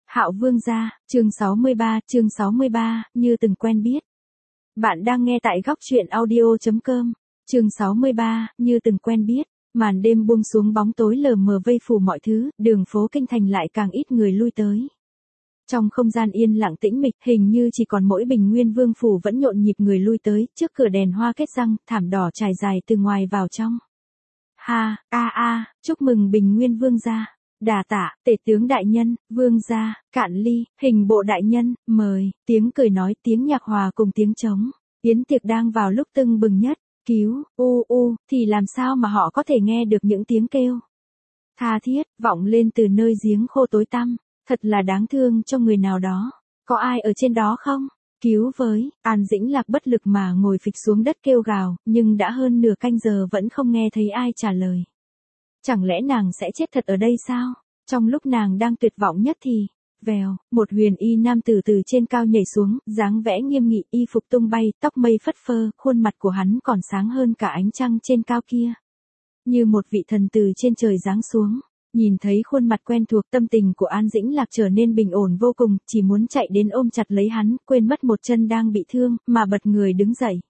Hạo Vương gia, chương 63, như từng quen biết. Bạn đang nghe tại góc truyện audio.com, chương 63, như từng quen biết. Màn đêm buông xuống, bóng tối lờ mờ vây phủ mọi thứ, đường phố kinh thành lại càng ít người lui tới. Trong không gian yên lặng tĩnh mịch, hình như chỉ còn mỗi Bình Nguyên Vương phủ vẫn nhộn nhịp người lui tới, trước cửa đèn hoa kết răng, thảm đỏ trải dài từ ngoài vào trong. Chúc mừng Bình Nguyên Vương gia. Đà tạ, tể tướng đại nhân, vương gia, cạn ly, hình bộ đại nhân, mời, tiếng cười nói, tiếng nhạc hòa cùng tiếng trống. Yến tiệc đang vào lúc tưng bừng nhất, cứu, thì làm sao mà họ có thể nghe được những tiếng kêu tha thiết, vọng lên từ nơi giếng khô tối tăm, thật là đáng thương cho người nào đó. Có ai ở trên đó không? Cứu với, An Dĩnh Lạc bất lực mà ngồi phịch xuống đất kêu gào, nhưng đã hơn nửa canh giờ vẫn không nghe thấy ai trả lời. Chẳng lẽ nàng sẽ chết thật ở đây sao? Trong lúc nàng đang tuyệt vọng nhất thì, vèo, một huyền y nam tử từ trên cao nhảy xuống, dáng vẻ nghiêm nghị, y phục tung bay, tóc mây phất phơ, khuôn mặt của hắn còn sáng hơn cả ánh trăng trên cao kia. Như một vị thần từ trên trời giáng xuống. Nhìn thấy khuôn mặt quen thuộc, tâm tình của An Dĩnh Lạc trở nên bình ổn vô cùng, chỉ muốn chạy đến ôm chặt lấy hắn, quên mất một chân đang bị thương, mà bật người đứng dậy.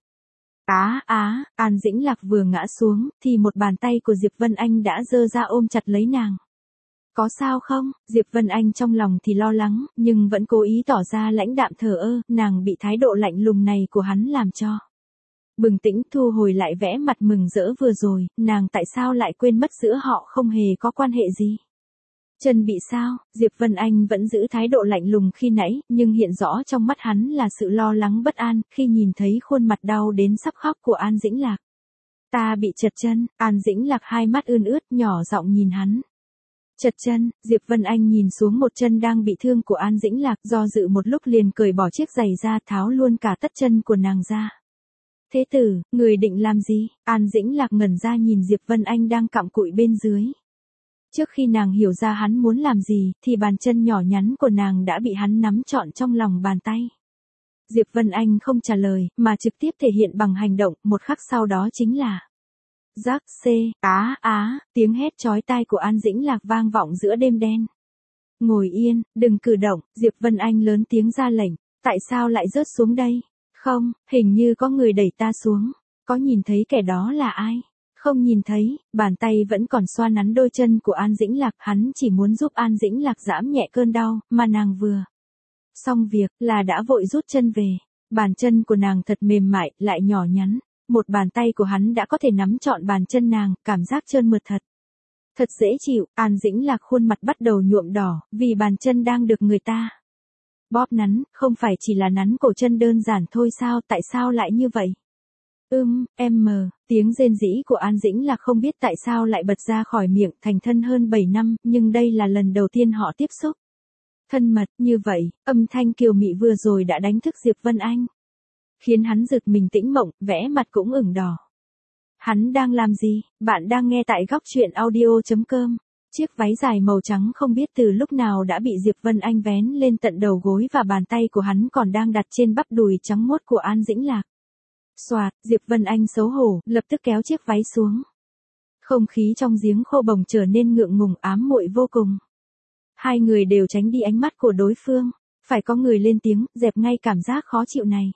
An Dĩnh Lạc vừa ngã xuống, thì một bàn tay của Diệp Vân Anh đã giơ ra ôm chặt lấy nàng. Có sao không? Diệp Vân Anh trong lòng thì lo lắng, nhưng vẫn cố ý tỏ ra lãnh đạm thờ ơ, nàng bị thái độ lạnh lùng này của hắn làm cho bừng tỉnh, thu hồi lại vẻ mặt mừng rỡ vừa rồi, nàng tại sao lại quên mất giữa họ không hề có quan hệ gì. Chân bị sao? Diệp Vân Anh vẫn giữ thái độ lạnh lùng khi nãy, nhưng hiện rõ trong mắt hắn là sự lo lắng bất an, khi nhìn thấy khuôn mặt đau đến sắp khóc của An Dĩnh Lạc. Ta bị trật chân, An Dĩnh Lạc hai mắt ươn ướt nhỏ giọng nhìn hắn. Trật chân, Diệp Vân Anh nhìn xuống một chân đang bị thương của An Dĩnh Lạc, do dự một lúc liền cởi bỏ chiếc giày ra, tháo luôn cả tất chân của nàng ra. Thế tử, người định làm gì? An Dĩnh Lạc ngẩn ra nhìn Diệp Vân Anh đang cặm cụi bên dưới. Trước khi nàng hiểu ra hắn muốn làm gì, thì bàn chân nhỏ nhắn của nàng đã bị hắn nắm trọn trong lòng bàn tay. Diệp Vân Anh không trả lời, mà trực tiếp thể hiện bằng hành động, một khắc sau đó chính là rắc tiếng hét chói tai của An Dĩnh Lạc vang vọng giữa đêm đen. Ngồi yên, đừng cử động, Diệp Vân Anh lớn tiếng ra lệnh, tại sao lại rớt xuống đây? Không, hình như có người đẩy ta xuống, có nhìn thấy kẻ đó là ai? Không nhìn thấy, bàn tay vẫn còn xoa nắn đôi chân của An Dĩnh Lạc, hắn chỉ muốn giúp An Dĩnh Lạc giảm nhẹ cơn đau, mà nàng vừa xong việc là đã vội rút chân về. Bàn chân của nàng thật mềm mại, lại nhỏ nhắn. Một bàn tay của hắn đã có thể nắm trọn bàn chân nàng, cảm giác trơn mượt thật. Thật dễ chịu, An Dĩnh Lạc khuôn mặt bắt đầu nhuộm đỏ, vì bàn chân đang được người ta bóp nắn, không phải chỉ là nắn cổ chân đơn giản thôi sao, tại sao lại như vậy? Tiếng rên rỉ của An Dĩnh Lạc không biết tại sao lại bật ra khỏi miệng, thành thân hơn 7 năm, nhưng đây là lần đầu tiên họ tiếp xúc thân mật như vậy, âm thanh kiều mị vừa rồi đã đánh thức Diệp Vân Anh, khiến hắn giật mình tĩnh mộng, vẽ mặt cũng ửng đỏ. Hắn đang làm gì? Bạn đang nghe tại góc truyện audio.com. Chiếc váy dài màu trắng không biết từ lúc nào đã bị Diệp Vân Anh vén lên tận đầu gối và bàn tay của hắn còn đang đặt trên bắp đùi trắng muốt của An Dĩnh Lạc. Soạt, Diệp Vân Anh xấu hổ, lập tức kéo chiếc váy xuống. Không khí trong giếng khô bồng trở nên ngượng ngùng ám muội vô cùng. Hai người đều tránh đi ánh mắt của đối phương, phải có người lên tiếng, dẹp ngay cảm giác khó chịu này.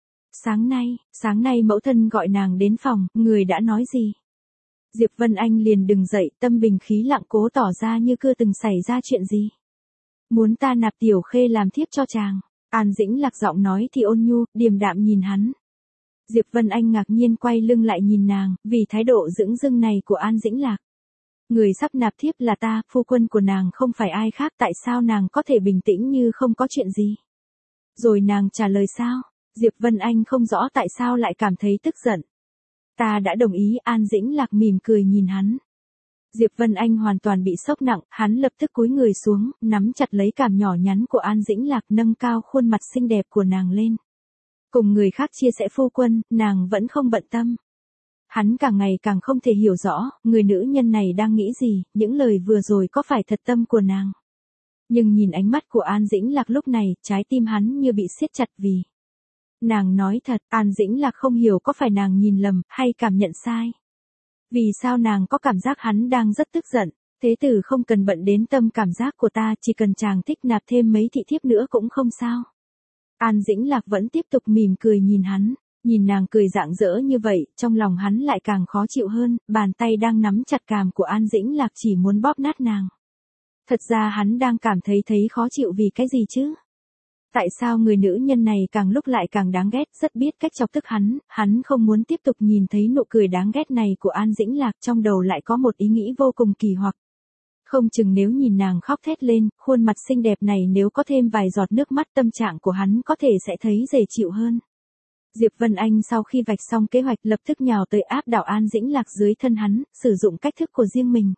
Sáng nay mẫu thân gọi nàng đến phòng, người đã nói gì? Diệp Vân Anh liền đứng dậy, tâm bình khí lặng cố tỏ ra như chưa từng xảy ra chuyện gì. Muốn ta nạp Tiểu Khê làm thiếp cho chàng. An Dĩnh Lạc giọng nói thì ôn nhu, điềm đạm nhìn hắn. Diệp Vân Anh ngạc nhiên quay lưng lại nhìn nàng, vì thái độ dửng dưng này của An Dĩnh Lạc. Người sắp nạp thiếp là ta, phu quân của nàng không phải ai khác, tại sao nàng có thể bình tĩnh như không có chuyện gì? Rồi nàng trả lời sao? Diệp Vân Anh không rõ tại sao lại cảm thấy tức giận. Ta đã đồng ý, An Dĩnh Lạc mỉm cười nhìn hắn. Diệp Vân Anh hoàn toàn bị sốc nặng, hắn lập tức cúi người xuống, nắm chặt lấy cằm nhỏ nhắn của An Dĩnh Lạc, nâng cao khuôn mặt xinh đẹp của nàng lên. Cùng người khác chia sẻ phu quân, nàng vẫn không bận tâm. Hắn càng ngày càng không thể hiểu rõ, người nữ nhân này đang nghĩ gì, những lời vừa rồi có phải thật tâm của nàng. Nhưng nhìn ánh mắt của An Dĩnh Lạc lúc này, trái tim hắn như bị siết chặt vì nàng nói thật. An Dĩnh Lạc không hiểu có phải nàng nhìn lầm, hay cảm nhận sai. Vì sao nàng có cảm giác hắn đang rất tức giận. Thế tử không cần bận đến tâm cảm giác của ta, chỉ cần chàng thích nạp thêm mấy thị thiếp nữa cũng không sao. An Dĩnh Lạc vẫn tiếp tục mỉm cười nhìn hắn, nhìn nàng cười rạng rỡ như vậy, trong lòng hắn lại càng khó chịu hơn, bàn tay đang nắm chặt cằm của An Dĩnh Lạc chỉ muốn bóp nát nàng. Thật ra hắn đang cảm thấy khó chịu vì cái gì chứ? Tại sao người nữ nhân này càng lúc lại càng đáng ghét, rất biết cách chọc tức hắn không muốn tiếp tục nhìn thấy nụ cười đáng ghét này của An Dĩnh Lạc, trong đầu lại có một ý nghĩ vô cùng kỳ hoặc. Không chừng nếu nhìn nàng khóc thét lên, khuôn mặt xinh đẹp này nếu có thêm vài giọt nước mắt, tâm trạng của hắn có thể sẽ thấy dễ chịu hơn. Diệp Vân Anh sau khi vạch xong kế hoạch lập tức nhào tới áp đảo An Dĩnh Lạc dưới thân hắn, sử dụng cách thức của riêng mình.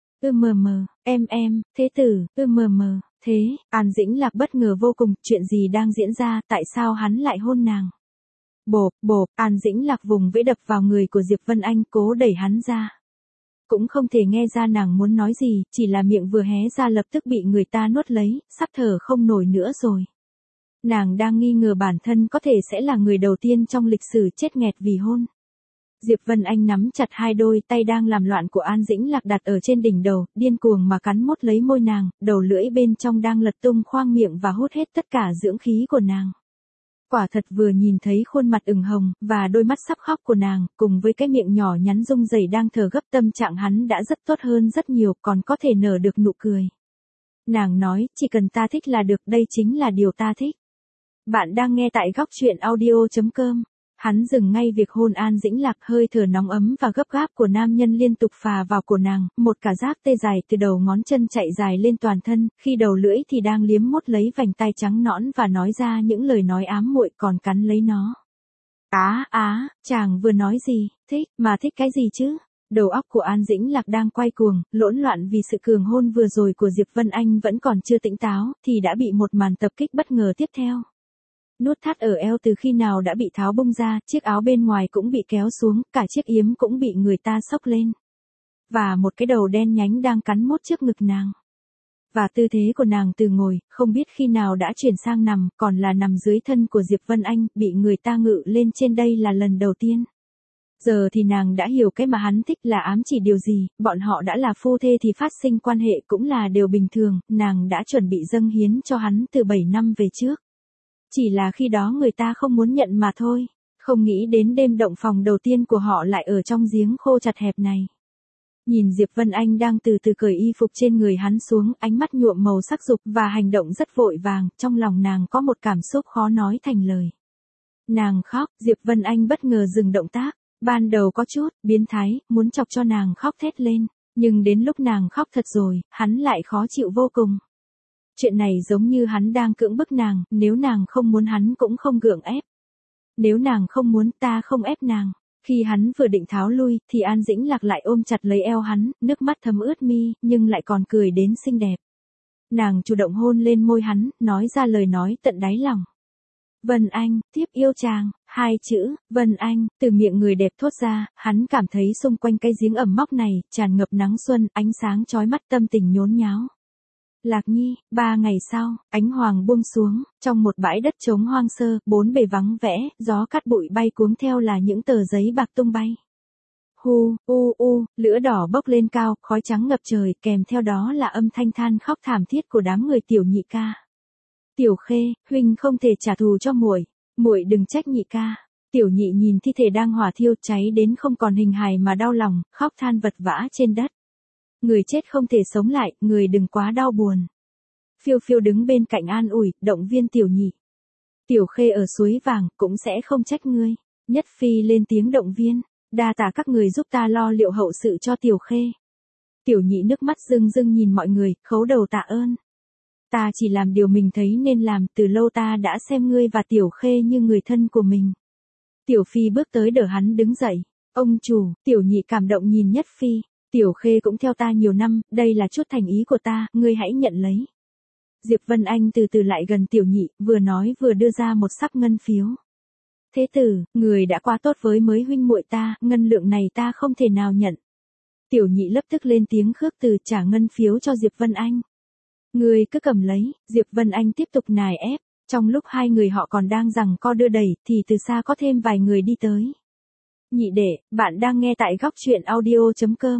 Thế tử, thế, An Dĩnh Lạc bất ngờ vô cùng, chuyện gì đang diễn ra, tại sao hắn lại hôn nàng? Bộp, An Dĩnh Lạc vùng vẫy đập vào người của Diệp Vân Anh, cố đẩy hắn ra. Cũng không thể nghe ra nàng muốn nói gì, chỉ là miệng vừa hé ra lập tức bị người ta nuốt lấy, sắp thở không nổi nữa rồi. Nàng đang nghi ngờ bản thân có thể sẽ là người đầu tiên trong lịch sử chết nghẹt vì hôn. Diệp Vân Anh nắm chặt hai đôi tay đang làm loạn của An Dĩnh Lạc đặt ở trên đỉnh đầu, điên cuồng mà cắn mốt lấy môi nàng, đầu lưỡi bên trong đang lật tung khoang miệng và hút hết tất cả dưỡng khí của nàng. Quả thật vừa nhìn thấy khuôn mặt ửng hồng, và đôi mắt sắp khóc của nàng, cùng với cái miệng nhỏ nhắn rung rẩy đang thở gấp, tâm trạng hắn đã rất tốt hơn rất nhiều, còn có thể nở được nụ cười. Nàng nói, chỉ cần ta thích là được, đây chính là điều ta thích. Bạn đang nghe tại góc truyện audio.com. Hắn dừng ngay việc hôn An Dĩnh Lạc, hơi thở nóng ấm và gấp gáp của nam nhân liên tục phà vào cổ nàng, một cảm giác tê dài từ đầu ngón chân chạy dài lên toàn thân, khi đầu lưỡi thì đang liếm mốt lấy vành tai trắng nõn và nói ra những lời nói ám muội, còn cắn lấy nó. Chàng vừa nói gì, thích cái gì chứ? Đầu óc của An Dĩnh Lạc đang quay cuồng, hỗn loạn vì sự cường hôn vừa rồi của Diệp Vân Anh vẫn còn chưa tỉnh táo, thì đã bị một màn tập kích bất ngờ tiếp theo. Nút thắt ở eo từ khi nào đã bị tháo bung ra, chiếc áo bên ngoài cũng bị kéo xuống, cả chiếc yếm cũng bị người ta xốc lên. Và một cái đầu đen nhánh đang cắn mốt trước ngực nàng. Và tư thế của nàng từ ngồi, không biết khi nào đã chuyển sang nằm, còn là nằm dưới thân của Diệp Vân Anh, bị người ta ngự lên trên đây là lần đầu tiên. Giờ thì nàng đã hiểu cái mà hắn thích là ám chỉ điều gì, bọn họ đã là phu thê thì phát sinh quan hệ cũng là điều bình thường, nàng đã chuẩn bị dâng hiến cho hắn từ 7 năm về trước. Chỉ là khi đó người ta không muốn nhận mà thôi, không nghĩ đến đêm động phòng đầu tiên của họ lại ở trong giếng khô chặt hẹp này. Nhìn Diệp Vân Anh đang từ từ cởi y phục trên người hắn xuống, ánh mắt nhuộm màu sắc dục và hành động rất vội vàng, trong lòng nàng có một cảm xúc khó nói thành lời. Nàng khóc, Diệp Vân Anh bất ngờ dừng động tác, ban đầu có chút biến thái, muốn chọc cho nàng khóc thét lên, nhưng đến lúc nàng khóc thật rồi, hắn lại khó chịu vô cùng. Chuyện này giống như hắn đang cưỡng bức nàng, nếu nàng không muốn hắn cũng không gượng ép. Nếu nàng không muốn, ta không ép nàng. Khi hắn vừa định tháo lui, thì An Dĩnh Lạc lại ôm chặt lấy eo hắn, nước mắt thấm ướt mi, nhưng lại còn cười đến xinh đẹp. Nàng chủ động hôn lên môi hắn, nói ra lời nói tận đáy lòng. Vân Anh, tiếp yêu chàng, hai chữ, Vân Anh, từ miệng người đẹp thốt ra, hắn cảm thấy xung quanh cái giếng ẩm mốc này, tràn ngập nắng xuân, ánh sáng chói mắt, tâm tình nhốn nháo. Lạc Nhi, 3 ngày sau, ánh hoàng buông xuống, trong một bãi đất trống hoang sơ, bốn bề vắng vẻ, gió cát bụi bay cuống theo là những tờ giấy bạc tung bay. Lửa đỏ bốc lên cao, khói trắng ngập trời, kèm theo đó là âm thanh than khóc thảm thiết của đám người Tiểu Nhị ca. Tiểu Khê, huynh không thể trả thù cho muội, muội đừng trách nhị ca. Tiểu Nhị nhìn thi thể đang hỏa thiêu cháy đến không còn hình hài mà đau lòng, khóc than vật vã trên đất. Người chết không thể sống lại, người đừng quá đau buồn. Phiêu Phiêu đứng bên cạnh an ủi, động viên Tiểu Nhị. Tiểu Khê ở suối vàng, cũng sẽ không trách ngươi. Nhất Phi lên tiếng động viên, đa tạ các người giúp ta lo liệu hậu sự cho Tiểu Khê. Tiểu Nhị nước mắt rưng rưng nhìn mọi người, khấu đầu tạ ơn. Ta chỉ làm điều mình thấy nên làm, từ lâu ta đã xem ngươi và Tiểu Khê như người thân của mình. Tiểu Phi bước tới đỡ hắn đứng dậy. Ông chủ, Tiểu Nhị cảm động nhìn Nhất Phi. Tiểu Khê cũng theo ta nhiều năm, đây là chút thành ý của ta, ngươi hãy nhận lấy. Diệp Vân Anh từ từ lại gần Tiểu Nhị, vừa nói vừa đưa ra một sắp ngân phiếu. Thế tử, người đã quá tốt với mới huynh muội ta, ngân lượng này ta không thể nào nhận. Tiểu Nhị lập tức lên tiếng khước từ trả ngân phiếu cho Diệp Vân Anh. Người cứ cầm lấy, Diệp Vân Anh tiếp tục nài ép, trong lúc hai người họ còn đang giằng co đưa đẩy, thì từ xa có thêm vài người đi tới. Nhị đệ, bạn đang nghe tại góc truyện audio.com.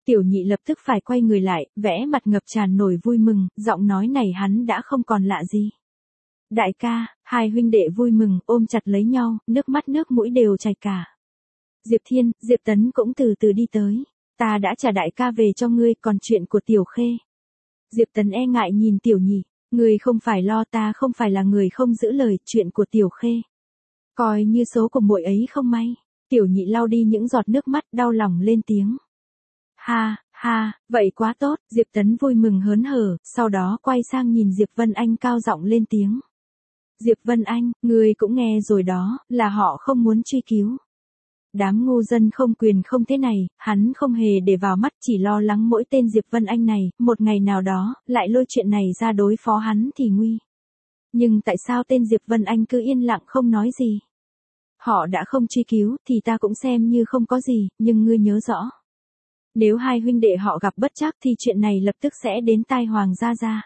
Tiểu nhị lập tức phải quay người lại, vẽ mặt ngập tràn nổi vui mừng, giọng nói này hắn đã không còn lạ gì. Đại ca, hai huynh đệ vui mừng, ôm chặt lấy nhau, nước mắt nước mũi đều chảy cả. Diệp Thiên, Diệp Tấn cũng từ từ đi tới. Ta đã trả đại ca về cho ngươi, còn chuyện của Tiểu Khê. Diệp Tấn e ngại nhìn Tiểu nhị, ngươi không phải lo, ta không phải là người không giữ lời, chuyện của Tiểu Khê. Coi như số của muội ấy không may. Tiểu nhị lau đi những giọt nước mắt, đau lòng lên tiếng. Ha, ha, vậy quá tốt, Diệp Tấn vui mừng hớn hở, sau đó quay sang nhìn Diệp Vân Anh cao giọng lên tiếng. Diệp Vân Anh, ngươi cũng nghe rồi đó, là họ không muốn truy cứu. Đám ngu dân không quyền không thế này, hắn không hề để vào mắt, chỉ lo lắng mỗi tên Diệp Vân Anh này, một ngày nào đó, lại lôi chuyện này ra đối phó hắn thì nguy. Nhưng tại sao tên Diệp Vân Anh cứ yên lặng không nói gì? Họ đã không truy cứu, thì ta cũng xem như không có gì, nhưng ngươi nhớ rõ. Nếu hai huynh đệ họ gặp bất trắc thì chuyện này lập tức sẽ đến tai Hoàng gia gia.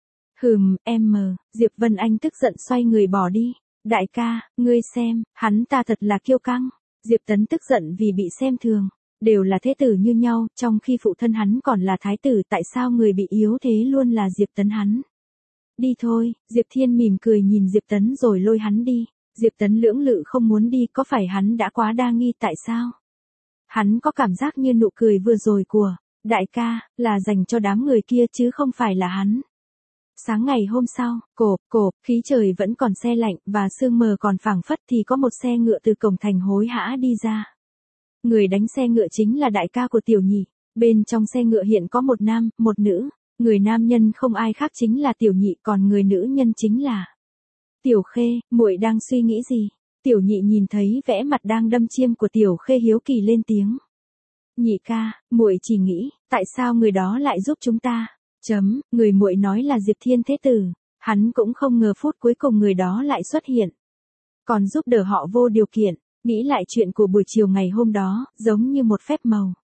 Diệp Vân Anh tức giận xoay người bỏ đi. Đại ca, ngươi xem, hắn ta thật là kiêu căng. Diệp Tấn tức giận vì bị xem thường. Đều là thế tử như nhau, trong khi phụ thân hắn còn là thái tử, tại sao người bị yếu thế luôn là Diệp Tấn hắn? Đi thôi, Diệp Thiên mỉm cười nhìn Diệp Tấn rồi lôi hắn đi. Diệp Tấn lưỡng lự không muốn đi, có phải hắn đã quá đa nghi tại sao? Hắn có cảm giác như nụ cười vừa rồi của đại ca là dành cho đám người kia chứ không phải là hắn. Sáng ngày hôm sau, khí trời vẫn còn se lạnh và sương mờ còn phảng phất thì có một xe ngựa từ cổng thành hối hã đi ra. Người đánh xe ngựa chính là đại ca của Tiểu nhị. Bên trong xe ngựa hiện có một nam, một nữ. Người nam nhân không ai khác chính là Tiểu nhị, còn người nữ nhân chính là Tiểu Khê. Muội đang suy nghĩ gì? Tiểu nhị nhìn thấy vẻ mặt đang đâm chiêm của Tiểu Khê hiếu kỳ lên tiếng. Nhị ca, muội chỉ nghĩ, tại sao người đó lại giúp chúng ta? Người muội nói là Diệp Thiên thế tử. Hắn cũng không ngờ phút cuối cùng người đó lại xuất hiện. Còn giúp đỡ họ vô điều kiện. Nghĩ lại chuyện của buổi chiều ngày hôm đó, giống như một phép màu.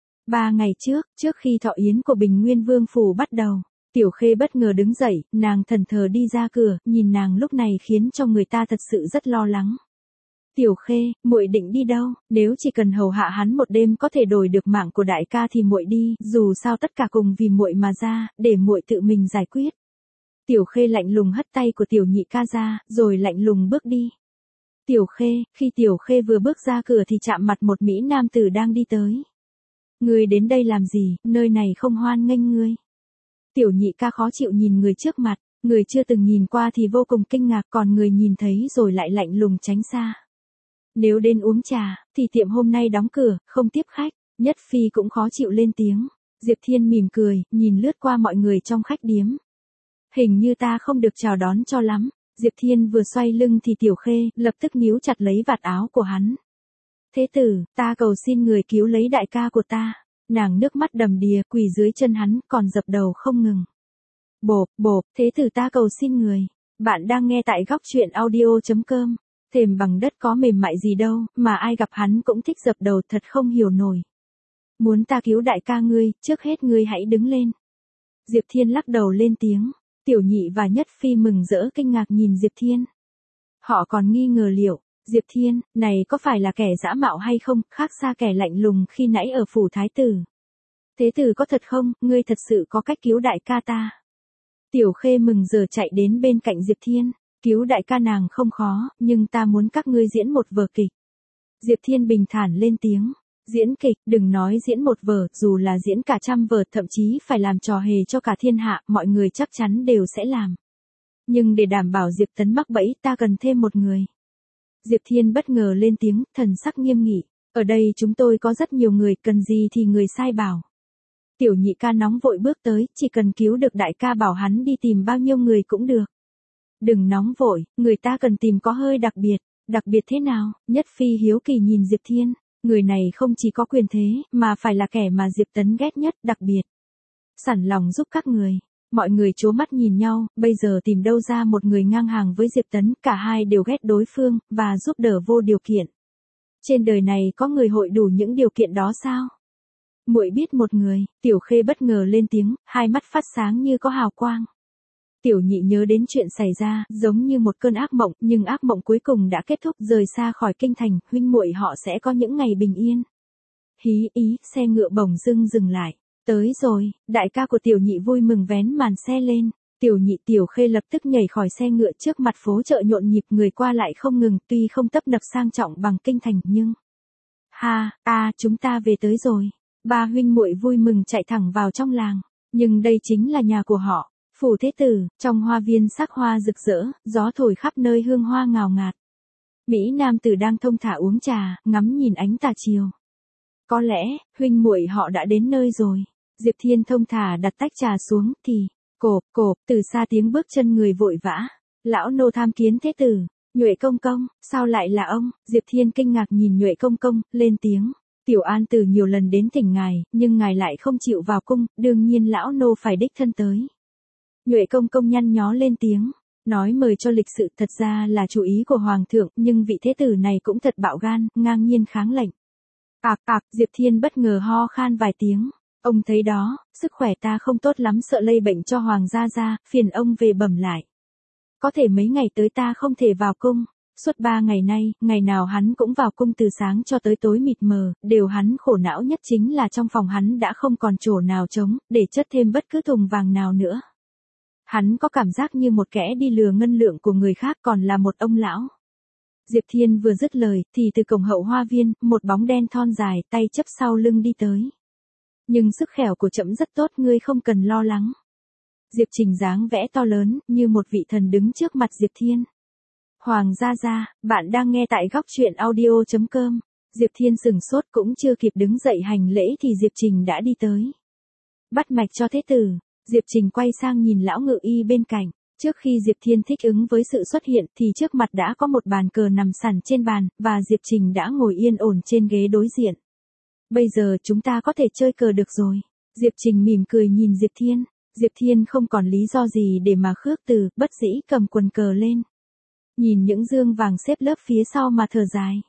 3 ngày trước khi thọ yến của Bình Nguyên Vương Phủ bắt đầu, Tiểu Khê bất ngờ đứng dậy, nàng thẫn thờ đi ra cửa, nhìn nàng lúc này khiến cho người ta thật sự rất lo lắng. Tiểu Khê, muội định đi đâu? Nếu chỉ cần hầu hạ hắn một đêm có thể đổi được mạng của đại ca thì muội đi, dù sao tất cả cùng vì muội mà ra, để muội tự mình giải quyết. Tiểu Khê lạnh lùng hất tay của Tiểu nhị ca ra, rồi lạnh lùng bước đi. Tiểu Khê, khi Tiểu Khê vừa bước ra cửa thì chạm mặt một mỹ nam tử đang đi tới. Ngươi đến đây làm gì, nơi này không hoan nghênh ngươi. Tiểu nhị ca khó chịu nhìn người trước mặt, người chưa từng nhìn qua thì vô cùng kinh ngạc, còn người nhìn thấy rồi lại lạnh lùng tránh xa. Nếu đến uống trà, thì tiệm hôm nay đóng cửa, không tiếp khách. Nhất Phi cũng khó chịu lên tiếng. Diệp Thiên mỉm cười, nhìn lướt qua mọi người trong khách điếm. Hình như ta không được chào đón cho lắm. Diệp Thiên vừa xoay lưng thì Tiểu Khê lập tức níu chặt lấy vạt áo của hắn. Thế tử, ta cầu xin người cứu lấy đại ca của ta. Nàng nước mắt đầm đìa quỳ dưới chân hắn, còn dập đầu không ngừng. Bộp, thế tử ta cầu xin người. Bạn đang nghe tại góc truyện audio.com. Thềm bằng đất có mềm mại gì đâu, mà ai gặp hắn cũng thích dập đầu, thật không hiểu nổi. Muốn ta cứu đại ca ngươi, trước hết ngươi hãy đứng lên. Diệp Thiên lắc đầu lên tiếng. Tiểu nhị và Nhất Phi mừng rỡ kinh ngạc nhìn Diệp Thiên. Họ còn nghi ngờ liệu, Diệp Thiên, này có phải là kẻ dã mạo hay không, khác xa kẻ lạnh lùng khi nãy ở phủ thái tử. Thế tử có thật không, ngươi thật sự có cách cứu đại ca ta. Tiểu Khê mừng giờ chạy đến bên cạnh Diệp Thiên. Cứu đại ca nàng không khó, nhưng ta muốn các ngươi diễn một vở kịch. Diệp Thiên bình thản lên tiếng. Diễn kịch, đừng nói diễn một vở, dù là diễn cả 100 vở, thậm chí phải làm trò hề cho cả thiên hạ, mọi người chắc chắn đều sẽ làm. Nhưng để đảm bảo Diệp Tấn mắc bẫy, ta cần thêm một người. Diệp Thiên bất ngờ lên tiếng, thần sắc nghiêm nghị. Ở đây chúng tôi có rất nhiều người, cần gì thì người sai bảo. Tiểu nhị ca nóng vội bước tới, chỉ cần cứu được đại ca bảo hắn đi tìm bao nhiêu người cũng được. Đừng nóng vội, người ta cần tìm có hơi đặc biệt. Đặc biệt thế nào? Nhất Phi hiếu kỳ nhìn Diệp Thiên. Người này không chỉ có quyền thế, mà phải là kẻ mà Diệp Tấn ghét nhất, đặc biệt. Sẵn lòng giúp các người. Mọi người trố mắt nhìn nhau, bây giờ tìm đâu ra một người ngang hàng với Diệp Tấn, cả hai đều ghét đối phương, và giúp đỡ vô điều kiện. Trên đời này có người hội đủ những điều kiện đó sao? Muội biết một người. Tiểu Khê bất ngờ lên tiếng, hai mắt phát sáng như có hào quang. Tiểu nhị nhớ đến chuyện xảy ra, giống như một cơn ác mộng, nhưng ác mộng cuối cùng đã kết thúc, rời xa khỏi kinh thành, huynh muội họ sẽ có những ngày bình yên. hí ý, xe ngựa bỗng dưng dừng lại. Tới rồi, đại ca của tiểu nhị vui mừng vén màn xe lên. Tiểu nhị Tiểu Khê lập tức nhảy khỏi xe ngựa, trước mặt phố chợ nhộn nhịp, người qua lại không ngừng, tuy không tấp nập sang trọng bằng kinh thành nhưng... chúng ta về tới rồi. Ba huynh muội vui mừng chạy thẳng vào trong làng. Nhưng đây chính là nhà của họ, phủ thế tử, trong hoa viên sắc hoa rực rỡ, gió thổi khắp nơi hương hoa ngào ngạt. Mỹ nam tử đang thong thả uống trà, ngắm nhìn ánh tà chiều. Có lẽ, huynh muội họ đã đến nơi rồi. Diệp Thiên thong thả đặt tách trà xuống, thì, cộp, từ xa tiếng bước chân người vội vã. Lão nô tham kiến thế tử. Nhuệ công công, sao lại là ông? Diệp Thiên kinh ngạc nhìn Nhuệ công công, lên tiếng. Tiểu An Tử nhiều lần đến thỉnh ngài, nhưng ngài lại không chịu vào cung, đương nhiên lão nô phải đích thân tới. Nhuệ công công nhăn nhó lên tiếng, nói mời cho lịch sự, thật ra là chủ ý của hoàng thượng, nhưng vị thế tử này cũng thật bạo gan, ngang nhiên kháng lệnh. Diệp Thiên bất ngờ ho khan vài tiếng. Ông thấy đó, sức khỏe ta không tốt lắm, sợ lây bệnh cho hoàng gia gia, phiền ông về bẩm lại. Có thể mấy ngày tới ta không thể vào cung. Suốt 3 ngày nay, ngày nào hắn cũng vào cung từ sáng cho tới tối mịt mờ, điều hắn khổ não nhất chính là trong phòng hắn đã không còn chỗ nào trống, để chất thêm bất cứ thùng vàng nào nữa. Hắn có cảm giác như một kẻ đi lừa ngân lượng của người khác, còn là một ông lão. Diệp Thiên vừa dứt lời, thì từ cổng hậu hoa viên, một bóng đen thon dài, tay chấp sau lưng đi tới. Nhưng sức khỏe của trẫm rất tốt, ngươi không cần lo lắng. Diệp Trình dáng vẽ to lớn, như một vị thần đứng trước mặt Diệp Thiên. Hoàng gia gia, bạn đang nghe tại góc truyện audio.com. Diệp Thiên sửng sốt, cũng chưa kịp đứng dậy hành lễ thì Diệp Trình đã đi tới. Bắt mạch cho thế tử. Diệp Trình quay sang nhìn lão ngự y bên cạnh. Trước khi Diệp Thiên thích ứng với sự xuất hiện thì trước mặt đã có một bàn cờ nằm sẵn trên bàn, và Diệp Trình đã ngồi yên ổn trên ghế đối diện. Bây giờ chúng ta có thể chơi cờ được rồi. Diệp Trình mỉm cười nhìn Diệp Thiên. Diệp Thiên không còn lý do gì để mà khước từ, bất dĩ cầm quần cờ lên. Nhìn những dương vàng xếp lớp phía sau mà thở dài.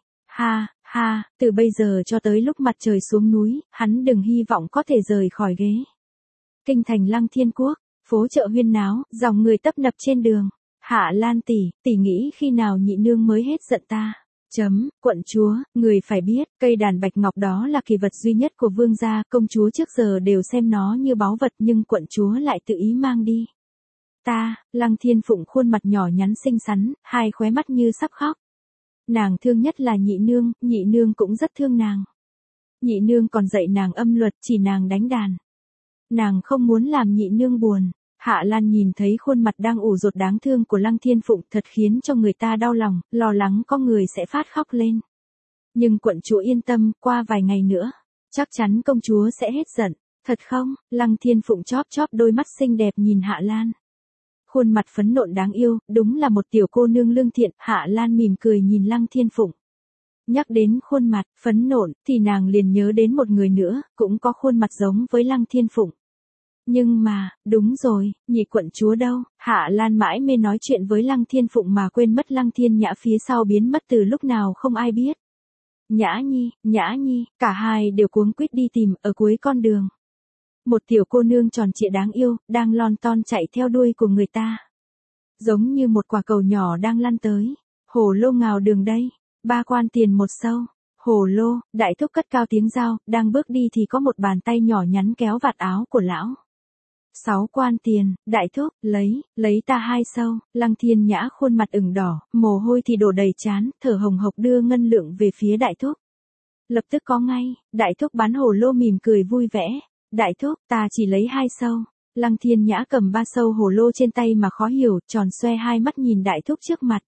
Từ bây giờ cho tới lúc mặt trời xuống núi, hắn đừng hy vọng có thể rời khỏi ghế. Kinh thành Lăng Thiên Quốc, phố chợ huyên náo, dòng người tấp nập trên đường. Hạ Lan tỷ nghĩ khi nào nhị nương mới hết giận ta? Quận chúa, người phải biết, cây đàn bạch ngọc đó là kỳ vật duy nhất của vương gia, công chúa trước giờ đều xem nó như báu vật, nhưng quận chúa lại tự ý mang đi. Lăng Thiên Phụng khuôn mặt nhỏ nhắn xinh xắn, hai khóe mắt như sắp khóc. Nàng thương nhất là nhị nương cũng rất thương nàng. Nhị nương còn dạy nàng âm luật, chỉ nàng đánh đàn. Nàng không muốn làm nhị nương buồn. Hạ Lan nhìn thấy khuôn mặt đang ủ rột đáng thương của Lăng Thiên Phụng, thật khiến cho người ta đau lòng, lo lắng có người sẽ phát khóc lên. Nhưng quận chúa yên tâm, qua vài ngày nữa, chắc chắn công chúa sẽ hết giận. Thật không? Lăng Thiên Phụng chóp đôi mắt xinh đẹp nhìn Hạ Lan. Khuôn mặt phấn nộn đáng yêu, đúng là một tiểu cô nương lương thiện. Hạ Lan mỉm cười nhìn Lăng Thiên Phụng. Nhắc đến khuôn mặt phấn nộn thì nàng liền nhớ đến một người nữa, cũng có khuôn mặt giống với Lăng Thiên Phụng. Nhưng mà, đúng rồi, nhị quận chúa đâu? Hạ Lan mãi mê nói chuyện với Lăng Thiên Phụng mà quên mất Lăng Thiên Nhã phía sau biến mất từ lúc nào không ai biết. Nhã Nhi, cả hai đều cuống quýt đi tìm, ở cuối con đường. Một tiểu cô nương tròn trịa đáng yêu, đang lon ton chạy theo đuôi của người ta. Giống như một quả cầu nhỏ đang lăn tới. Hổ lô ngào đường đây, 3 quan tiền 1 sâu. Hổ lô, đại thúc cất cao tiếng giao, đang bước đi thì có một bàn tay nhỏ nhắn kéo vạt áo của lão. 6 quan tiền, đại thúc, lấy ta 2 sâu. Lăng Thiên Nhã khuôn mặt ửng đỏ, mồ hôi thì đổ đầy trán, thở hồng hộc đưa ngân lượng về phía đại thúc. Lập tức có ngay, đại thúc bán hổ lô mỉm cười vui vẻ. Đại thúc, ta chỉ lấy 2 sâu. Lăng Thiên Nhã cầm 3 sâu hổ lô trên tay mà khó hiểu, tròn xoe hai mắt nhìn đại thúc trước mặt.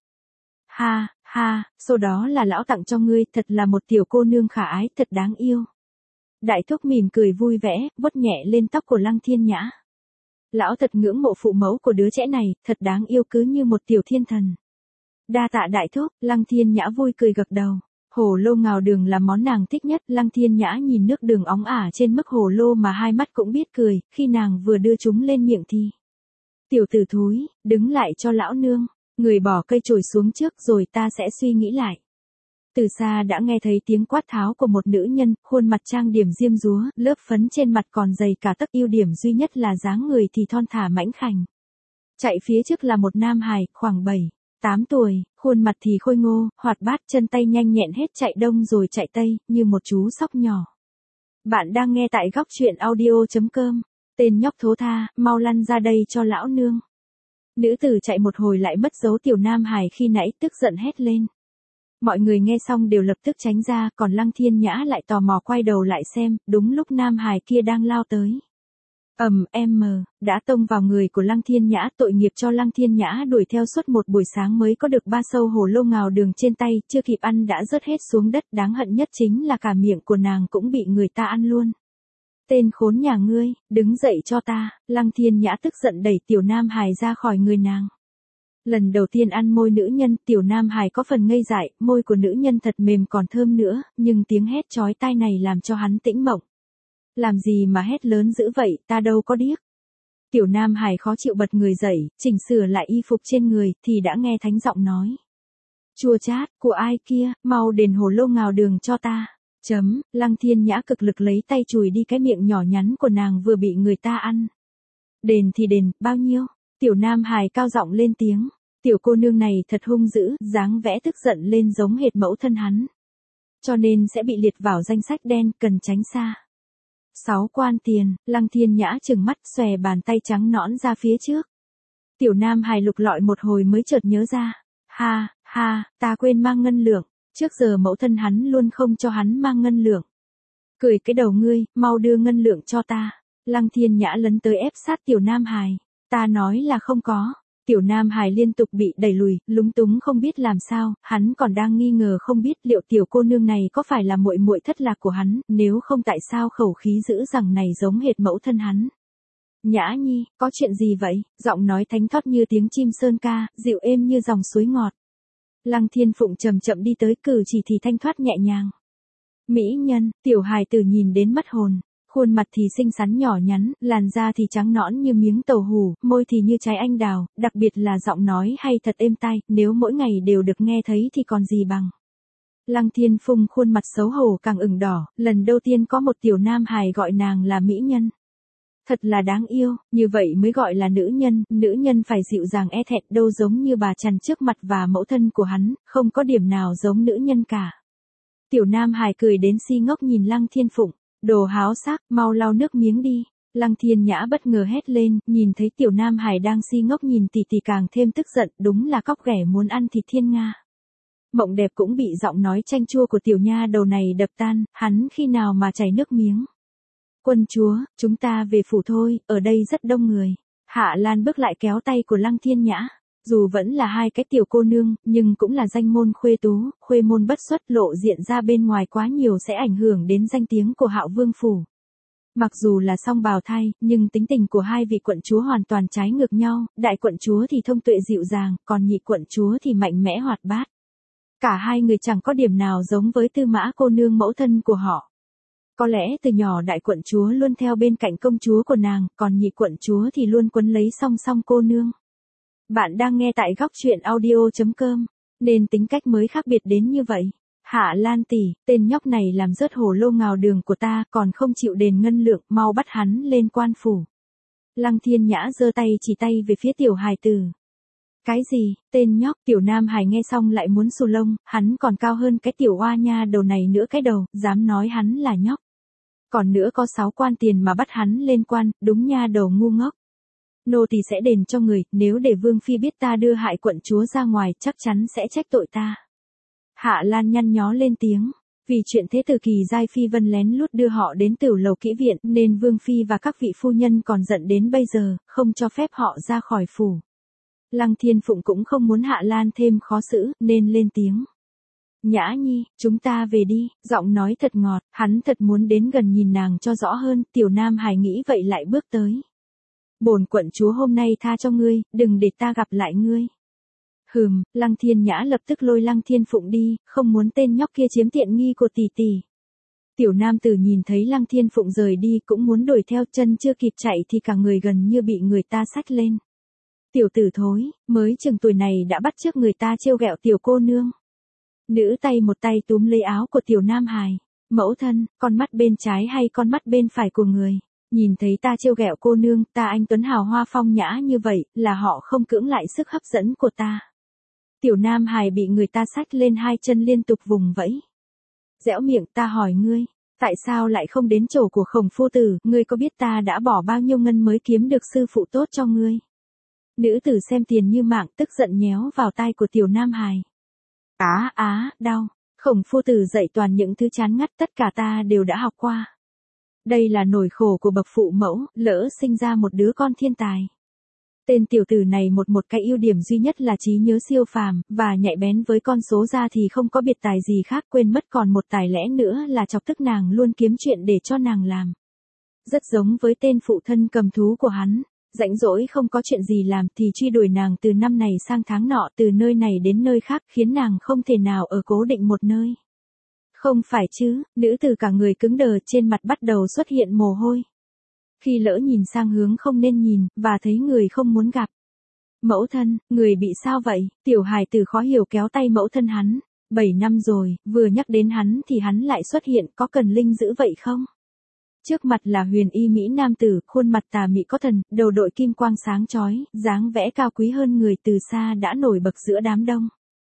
Số đó là lão tặng cho ngươi, thật là một tiểu cô nương khả ái, thật đáng yêu. Đại thúc mỉm cười vui vẻ, vuốt nhẹ lên tóc của Lăng Thiên Nhã. Lão thật ngưỡng mộ phụ mẫu của đứa trẻ này, thật đáng yêu cứ như một tiểu thiên thần. Đa tạ đại thúc. Lăng Thiên Nhã vui cười gật đầu. Hổ lô ngào đường là món nàng thích nhất. Lăng Thiên Nhã nhìn nước đường óng ả trên mức hổ lô mà hai mắt cũng biết cười, khi nàng vừa đưa chúng lên miệng thì. Tiểu tử thúi, đứng lại cho lão nương. Người bỏ cây chổi xuống trước rồi ta sẽ suy nghĩ lại. Từ xa đã nghe thấy tiếng quát tháo của một nữ nhân, khuôn mặt trang điểm diêm dúa, lớp phấn trên mặt còn dày cả tấc, ưu điểm duy nhất là dáng người thì thon thả mãnh khảnh. Chạy phía trước là một nam hài, khoảng 7-8 tuổi, khuôn mặt thì khôi ngô, hoạt bát, chân tay nhanh nhẹn hết chạy đông rồi chạy tây, như một chú sóc nhỏ. Bạn đang nghe tại góc truyện audio.com. Tên nhóc thố tha, mau lăn ra đây cho lão nương. Nữ tử chạy một hồi lại mất dấu Tiểu Nam Hải khi nãy, tức giận hét lên. Mọi người nghe xong đều lập tức tránh ra, còn Lăng Thiên Nhã lại tò mò quay đầu lại xem, đúng lúc Nam Hải kia đang lao tới. Đã tông vào người của Lăng Thiên Nhã, tội nghiệp cho Lăng Thiên Nhã đuổi theo suốt một buổi sáng mới có được 3 sâu hổ lô ngào đường trên tay, chưa kịp ăn đã rớt hết xuống đất, đáng hận nhất chính là cả miệng của nàng cũng bị người ta ăn luôn. Tên khốn nhà ngươi, đứng dậy cho ta, Lăng Thiên Nhã tức giận đẩy Tiểu Nam Hải ra khỏi người nàng. Lần đầu tiên ăn môi nữ nhân, Tiểu Nam Hải có phần ngây dại, môi của nữ nhân thật mềm còn thơm nữa, nhưng tiếng hét chói tai này làm cho hắn tĩnh mộng. Làm gì mà hét lớn dữ vậy, ta đâu có điếc. Tiểu Nam Hải khó chịu bật người dậy, chỉnh sửa lại y phục trên người, thì đã nghe thánh giọng nói. Chua chát, của ai kia, mau đền hổ lô ngào đường cho ta. Lăng Thiên Nhã cực lực lấy tay chùi đi cái miệng nhỏ nhắn của nàng vừa bị người ta ăn. Đền thì đền, bao nhiêu? Tiểu Nam Hải cao giọng lên tiếng. Tiểu cô nương này thật hung dữ, dáng vẻ tức giận lên giống hệt mẫu thân hắn. Cho nên sẽ bị liệt vào danh sách đen, cần tránh xa. 6 quan tiền, Lăng Thiên Nhã trừng mắt xòe bàn tay trắng nõn ra phía trước. Tiểu Nam Hải lục lọi một hồi mới chợt nhớ ra. Ta quên mang ngân lượng, trước giờ mẫu thân hắn luôn không cho hắn mang ngân lượng. Cười cái đầu ngươi, mau đưa ngân lượng cho ta. Lăng Thiên Nhã lấn tới ép sát Tiểu Nam Hải. Ta nói là không có. Tiểu Nam Hải liên tục bị đẩy lùi, lúng túng không biết làm sao, hắn còn đang nghi ngờ không biết liệu tiểu cô nương này có phải là muội muội thất lạc của hắn, nếu không tại sao khẩu khí dữ dằng này giống hệt mẫu thân hắn. Nhã nhi, có chuyện gì vậy? Giọng nói thánh thót như tiếng chim sơn ca, dịu êm như dòng suối ngọt. Lăng Thiên Phụng chậm chậm đi tới, cử chỉ thì thanh thoát nhẹ nhàng. Mỹ nhân, tiểu hài tử nhìn đến mất hồn. Khuôn mặt thì xinh xắn nhỏ nhắn, làn da thì trắng nõn như miếng tàu hủ, môi thì như trái anh đào, đặc biệt là giọng nói hay thật êm tai, nếu mỗi ngày đều được nghe thấy thì còn gì bằng. Lăng Thiên Phụng khuôn mặt xấu hổ càng ửng đỏ, lần đầu tiên có một Tiểu Nam Hải gọi nàng là mỹ nhân. Thật là đáng yêu, như vậy mới gọi là nữ nhân phải dịu dàng e thẹn, đâu giống như bà Trần trước mặt và mẫu thân của hắn, không có điểm nào giống nữ nhân cả. Tiểu Nam Hải cười đến si ngốc nhìn Lăng Thiên Phụng. Đồ háo sắc, mau lau nước miếng đi. Lăng Thiên Nhã bất ngờ hét lên, nhìn thấy Tiểu Nam Hải đang si ngốc nhìn tỷ tỷ càng thêm tức giận, đúng là cóc ghẻ muốn ăn thịt thiên nga. Mộng đẹp cũng bị giọng nói chanh chua của tiểu nha đầu này đập tan, hắn khi nào mà chảy nước miếng. Quân chúa, chúng ta về phủ thôi, ở đây rất đông người. Hạ Lan bước lại kéo tay của Lăng Thiên Nhã. Dù vẫn là hai cái tiểu cô nương, nhưng cũng là danh môn khuê tú, khuê môn bất xuất, lộ diện ra bên ngoài quá nhiều sẽ ảnh hưởng đến danh tiếng của Hạo Vương phủ. Mặc dù là song bào thai, nhưng tính tình của hai vị quận chúa hoàn toàn trái ngược nhau, đại quận chúa thì thông tuệ dịu dàng, còn nhị quận chúa thì mạnh mẽ hoạt bát. Cả hai người chẳng có điểm nào giống với Tư Mã cô nương mẫu thân của họ. Có lẽ từ nhỏ đại quận chúa luôn theo bên cạnh công chúa của nàng, còn nhị quận chúa thì luôn quấn lấy song song cô nương. Bạn đang nghe tại góc truyện audio.com, nên tính cách mới khác biệt đến như vậy. Hạ Lan tỷ, tên nhóc này làm rớt hổ lô ngào đường của ta, còn không chịu đền ngân lượng, mau bắt hắn lên quan phủ. Lăng Thiên Nhã giơ tay chỉ tay về phía tiểu hài tử. Cái gì, tên nhóc? Tiểu Nam Hải nghe xong lại muốn xù lông, hắn còn cao hơn cái tiểu oa nha đầu này nữa cái đầu, dám nói hắn là nhóc. Còn nữa có 6 quan tiền mà bắt hắn lên quan, đúng nha đầu ngu ngốc. Nô tỳ sẽ đền cho người, nếu để Vương Phi biết ta đưa hại quận chúa ra ngoài, chắc chắn sẽ trách tội ta. Hạ Lan nhăn nhó lên tiếng. Vì chuyện thế tử Kỳ Giai Phi Vân lén lút đưa họ đến Tửu Lầu Kỹ Viện, nên Vương Phi và các vị phu nhân còn giận đến bây giờ, không cho phép họ ra khỏi phủ. Lăng Thiên Phụng cũng không muốn Hạ Lan thêm khó xử, nên lên tiếng. Nhã nhi, chúng ta về đi, giọng nói thật ngọt, hắn thật muốn đến gần nhìn nàng cho rõ hơn, Tiểu Nam Hải nghĩ vậy lại bước tới. Bổn quận chúa hôm nay tha cho ngươi, đừng để ta gặp lại ngươi. Lăng Thiên Nhã lập tức lôi Lăng Thiên Phụng đi, không muốn tên nhóc kia chiếm tiện nghi của tỷ tỷ. Tiểu nam tử nhìn thấy Lăng Thiên Phụng rời đi cũng muốn đuổi theo, chân chưa kịp chạy thì cả người gần như bị người ta xách lên. Tiểu tử thối, mới chừng tuổi này đã bắt chước người ta trêu ghẹo tiểu cô nương. Nữ tay một tay túm lấy áo của Tiểu Nam Hải. Mẫu thân, con mắt bên trái hay con mắt bên phải của người? Nhìn thấy ta trêu ghẹo cô nương, ta anh tuấn hào hoa phong nhã như vậy, là họ không cưỡng lại sức hấp dẫn của ta. Tiểu Nam Hải bị người ta xách lên hai chân liên tục vùng vẫy. Dẻo miệng, ta hỏi ngươi, Tại sao lại không đến chỗ của Khổng phu tử, ngươi có biết ta đã bỏ bao nhiêu ngân mới kiếm được sư phụ tốt cho ngươi? Nữ tử xem tiền như mạng, tức giận nhéo vào tai của tiểu nam hài. Đau. Khổng phu tử dạy toàn những thứ chán ngắt, tất cả ta đều đã học qua. Đây là nỗi khổ của bậc phụ mẫu, lỡ sinh ra một đứa con thiên tài. Tên tiểu tử này một cái ưu điểm duy nhất là trí nhớ siêu phàm, và nhạy bén với con số ra thì không có biệt tài gì khác, quên mất còn một tài lẽ nữa là chọc tức nàng luôn kiếm chuyện để cho nàng làm. Rất giống với tên phụ thân cầm thú của hắn, rảnh rỗi không có chuyện gì làm thì truy đuổi nàng từ năm này sang tháng nọ, từ nơi này đến nơi khác, khiến nàng không thể nào ở cố định một nơi. Không phải chứ, nữ tử cả người cứng đờ, trên mặt bắt đầu xuất hiện mồ hôi. Khi lỡ nhìn sang hướng không nên nhìn, và thấy người không muốn gặp. Mẫu thân, người bị sao vậy? Tiểu hài tử khó hiểu kéo tay mẫu thân hắn. 7 năm rồi, vừa nhắc đến hắn thì hắn lại xuất hiện, có cần linh giữ vậy không? Trước mặt là huyền y mỹ nam tử, khuôn mặt tà mị có thần, đầu đội kim quang sáng chói, dáng vẻ cao quý hơn người, từ xa đã nổi bật giữa đám đông.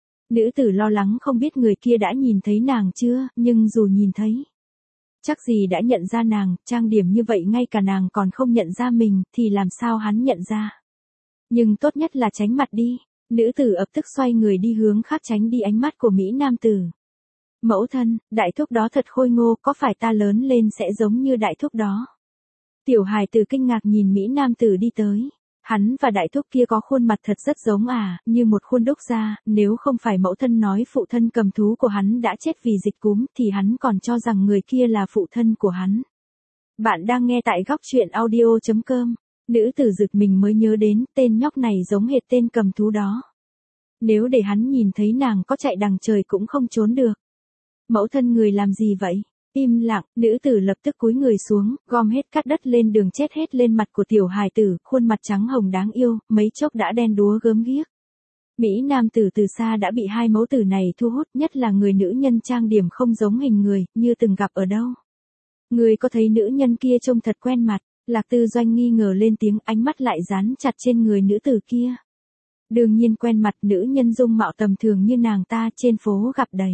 Nữ tử lo lắng không biết người kia đã nhìn thấy nàng chưa, nhưng dù nhìn thấy, chắc gì đã nhận ra nàng, trang điểm như vậy ngay cả nàng còn không nhận ra mình, thì làm sao hắn nhận ra. Nhưng tốt nhất là tránh mặt đi. Nữ tử ập tức xoay người đi hướng khác, tránh đi ánh mắt của mỹ nam tử. Mẫu thân, đại thúc đó thật khôi ngô, có phải ta lớn lên sẽ giống như đại thúc đó? Tiểu hài tử kinh ngạc nhìn mỹ nam tử đi tới. Hắn và đại thúc kia có khuôn mặt thật rất giống như một khuôn đúc ra, nếu không phải mẫu thân nói phụ thân cầm thú của hắn đã chết vì dịch cúm thì hắn còn cho rằng người kia là phụ thân của hắn. Bạn đang nghe tại góc truyện audio.com. Nữ tử giật mình mới nhớ đến tên nhóc này giống hệt tên cầm thú đó. Nếu để hắn nhìn thấy nàng có chạy đằng trời cũng không trốn được. Mẫu thân người làm gì vậy? Im lặng, nữ tử lập tức cúi người xuống, gom hết cát đất lên đường chết hết lên mặt của tiểu hài tử, khuôn mặt trắng hồng đáng yêu, mấy chốc đã đen đúa gớm ghiếc. Mỹ nam tử từ xa đã bị hai mẫu tử này thu hút, nhất là người nữ nhân trang điểm không giống hình người, như từng gặp ở đâu. Người có thấy nữ nhân kia trông thật quen mặt, Lạc Tư Doanh nghi ngờ lên tiếng, ánh mắt lại dán chặt trên người nữ tử kia. Đương nhiên quen mặt, nữ nhân dung mạo tầm thường như nàng ta trên phố gặp đầy.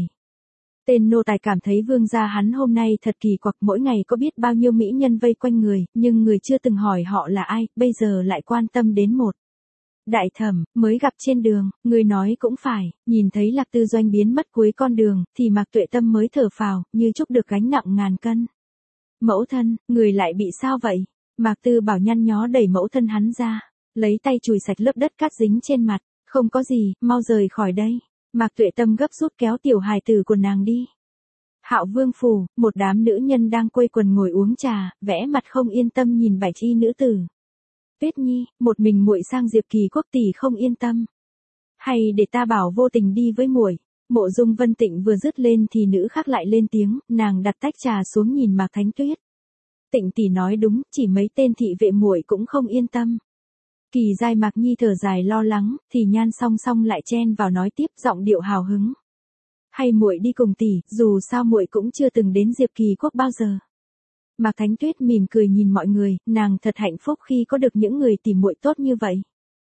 Tên nô tài cảm thấy vương gia hắn hôm nay thật kỳ quặc, mỗi ngày có biết bao nhiêu mỹ nhân vây quanh người, nhưng người chưa từng hỏi họ là ai, bây giờ lại quan tâm đến một. Đại thẩm, mới gặp trên đường, người nói cũng phải, nhìn thấy Lạc Tư Doanh biến mất cuối con đường, thì Mạc Tuệ Tâm mới thở phào, như trút được gánh nặng ngàn cân. Mẫu thân, người lại bị sao vậy? Mạc Tư Bảo nhăn nhó đẩy mẫu thân hắn ra, lấy tay chùi sạch lớp đất cát dính trên mặt, không có gì, mau rời khỏi đây. Mạc Tuệ Tâm gấp rút kéo tiểu hài tử của nàng đi. Hạo Vương phủ, một đám nữ nhân đang quây quần ngồi uống trà, vẽ mặt không yên tâm nhìn bạch y nữ tử. Tuyết Nhi, một mình muội sang Diệp Kỳ Quốc tỷ không yên tâm. Hay để ta bảo vô tình đi với muội. Mộ Dung Vân Tịnh vừa dứt lên thì nữ khác lại lên tiếng, nàng đặt tách trà xuống nhìn Mạc Thánh Tuyết. Tịnh tỷ nói đúng, chỉ mấy tên thị vệ muội cũng không yên tâm. Kỳ Giai Mạc Nhi thở dài lo lắng, thì Nhan song song lại chen vào nói tiếp, giọng điệu hào hứng. Hay muội đi cùng tỷ, dù sao muội cũng chưa từng đến Diệp Kỳ Quốc bao giờ. Mạc Thánh Tuyết mỉm cười nhìn mọi người, nàng thật hạnh phúc khi có được những người tỉ muội tốt như vậy.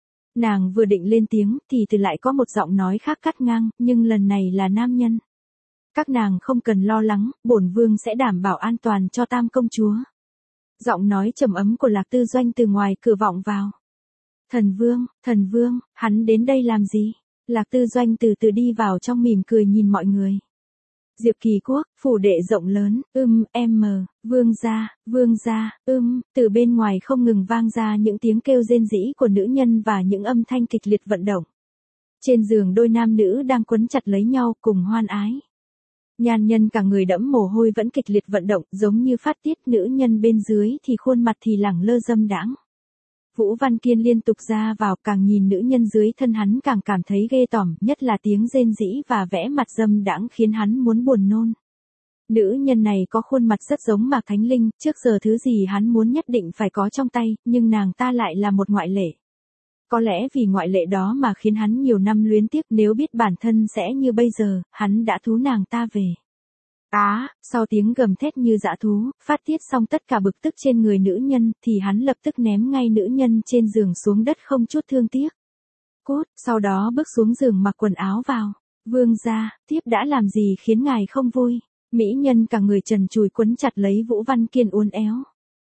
Nàng vừa định lên tiếng thì từ lại có một giọng nói khác cắt ngang, nhưng lần này là nam nhân. Các nàng không cần lo lắng, bổn vương sẽ đảm bảo an toàn cho Tam công chúa. Giọng nói trầm ấm của Lạc Tư Doanh từ ngoài cửa vọng vào. Thần vương, hắn đến đây làm gì? Lạc Tư Doanh từ từ đi vào trong mỉm cười nhìn mọi người. Diệp Kỳ Quốc, phủ đệ rộng lớn, vương gia, từ bên ngoài không ngừng vang ra những tiếng kêu rên rỉ của nữ nhân và những âm thanh kịch liệt vận động. Trên giường đôi nam nữ đang quấn chặt lấy nhau cùng hoan ái. Nhan nhân cả người đẫm mồ hôi vẫn kịch liệt vận động, giống như phát tiết, nữ nhân bên dưới thì khuôn mặt thì lẳng lơ dâm đãng. Vũ Văn Kiên liên tục ra vào, càng nhìn nữ nhân dưới thân hắn càng cảm thấy ghê tởm, nhất là tiếng rên rỉ và vẽ mặt dâm đãng khiến hắn muốn buồn nôn. Nữ nhân này có khuôn mặt rất giống Mạc Thánh Linh, trước giờ thứ gì hắn muốn nhất định phải có trong tay, nhưng nàng ta lại là một ngoại lệ. Có lẽ vì ngoại lệ đó mà khiến hắn nhiều năm luyến tiếc, nếu biết bản thân sẽ như bây giờ, hắn đã thú nàng ta về. Sau tiếng gầm thét như dã thú, phát tiết xong tất cả bực tức trên người nữ nhân, thì hắn lập tức ném ngay nữ nhân trên giường xuống đất không chút thương tiếc. Cút, sau đó bước xuống giường mặc quần áo vào. Vương gia, thiếp đã làm gì khiến ngài không vui? Mỹ nhân cả người trần trùi quấn chặt lấy Vũ Văn Kiên uốn éo.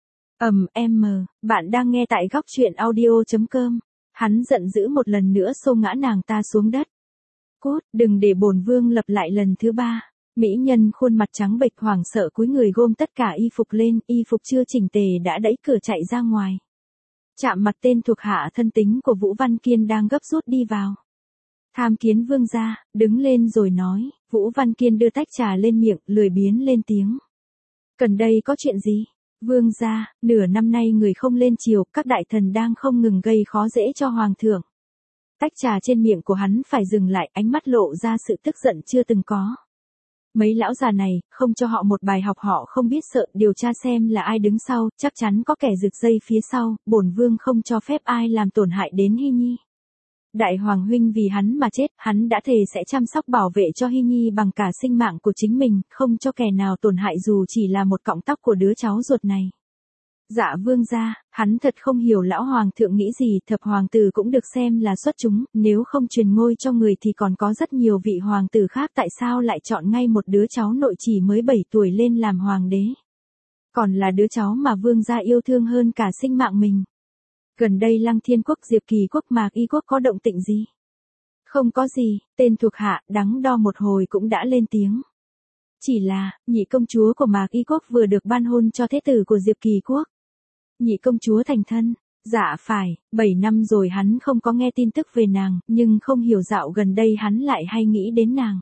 Bạn đang nghe tại góc truyện audio.com. Hắn giận dữ một lần nữa xô ngã nàng ta xuống đất. Cút, đừng để bổn vương lập lại lần thứ ba. Mỹ nhân khuôn mặt trắng bệch hoảng sợ cúi người gom tất cả y phục lên, y phục chưa chỉnh tề đã đẩy cửa chạy ra ngoài. Chạm mặt tên thuộc hạ thân tín của Vũ Văn Kiên đang gấp rút đi vào. Tham kiến vương gia, đứng lên rồi nói. Vũ Văn Kiên đưa tách trà lên miệng, lười biếng lên tiếng. Cần đây có chuyện gì? Vương gia, nửa năm nay người không lên triều, các đại thần đang không ngừng gây khó dễ cho hoàng thượng. Tách trà trên miệng của hắn phải dừng lại, ánh mắt lộ ra sự tức giận chưa từng có. Mấy lão già này, không cho họ một bài học họ không biết sợ, điều tra xem là ai đứng sau, chắc chắn có kẻ giật dây phía sau, bổn vương không cho phép ai làm tổn hại đến Hy Nhi. Đại hoàng huynh vì hắn mà chết, hắn đã thề sẽ chăm sóc bảo vệ cho Hy Nhi bằng cả sinh mạng của chính mình, không cho kẻ nào tổn hại dù chỉ là một cọng tóc của đứa cháu ruột này. Dạ vương gia, hắn thật không hiểu lão hoàng thượng nghĩ gì, thập hoàng tử cũng được xem là xuất chúng, nếu không truyền ngôi cho người thì còn có rất nhiều vị hoàng tử khác, tại sao lại chọn ngay một đứa cháu nội chỉ mới 7 tuổi lên làm hoàng đế? Còn là đứa cháu mà vương gia yêu thương hơn cả sinh mạng mình. Gần đây Lăng Thiên Quốc, Diệp Kỳ Quốc, Mạc Y Quốc có động tĩnh gì? Không có gì, tên thuộc hạ đắn đo một hồi cũng đã lên tiếng. Chỉ là, nhị công chúa của Mạc Y Quốc vừa được ban hôn cho thế tử của Diệp Kỳ Quốc. Nhị công chúa thành thân. Dạ phải, 7 năm rồi hắn không có nghe tin tức về nàng, nhưng không hiểu dạo gần đây hắn lại hay nghĩ đến nàng.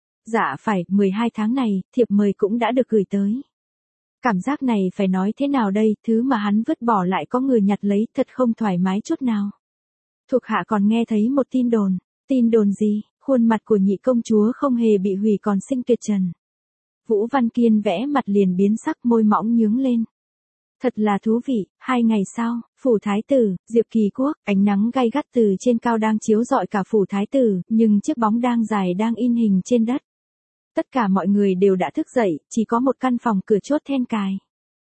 Dạ phải, 12 tháng này, thiệp mời cũng đã được gửi tới. Cảm giác này phải nói thế nào đây, thứ mà hắn vứt bỏ lại có người nhặt lấy, thật không thoải mái chút nào. Thuộc hạ còn nghe thấy một tin đồn gì, khuôn mặt của nhị công chúa không hề bị hủy còn xinh tuyệt trần. Vũ Văn Kiên vẽ mặt liền biến sắc, môi mỏng nhướng lên. Thật là thú vị, 2 ngày sau, phủ thái tử, Diệp Kỳ Quốc, ánh nắng gay gắt từ trên cao đang chiếu rọi cả phủ thái tử, nhưng chiếc bóng đang dài đang in hình trên đất. Tất cả mọi người đều đã thức dậy, chỉ có một căn phòng cửa chốt then cài.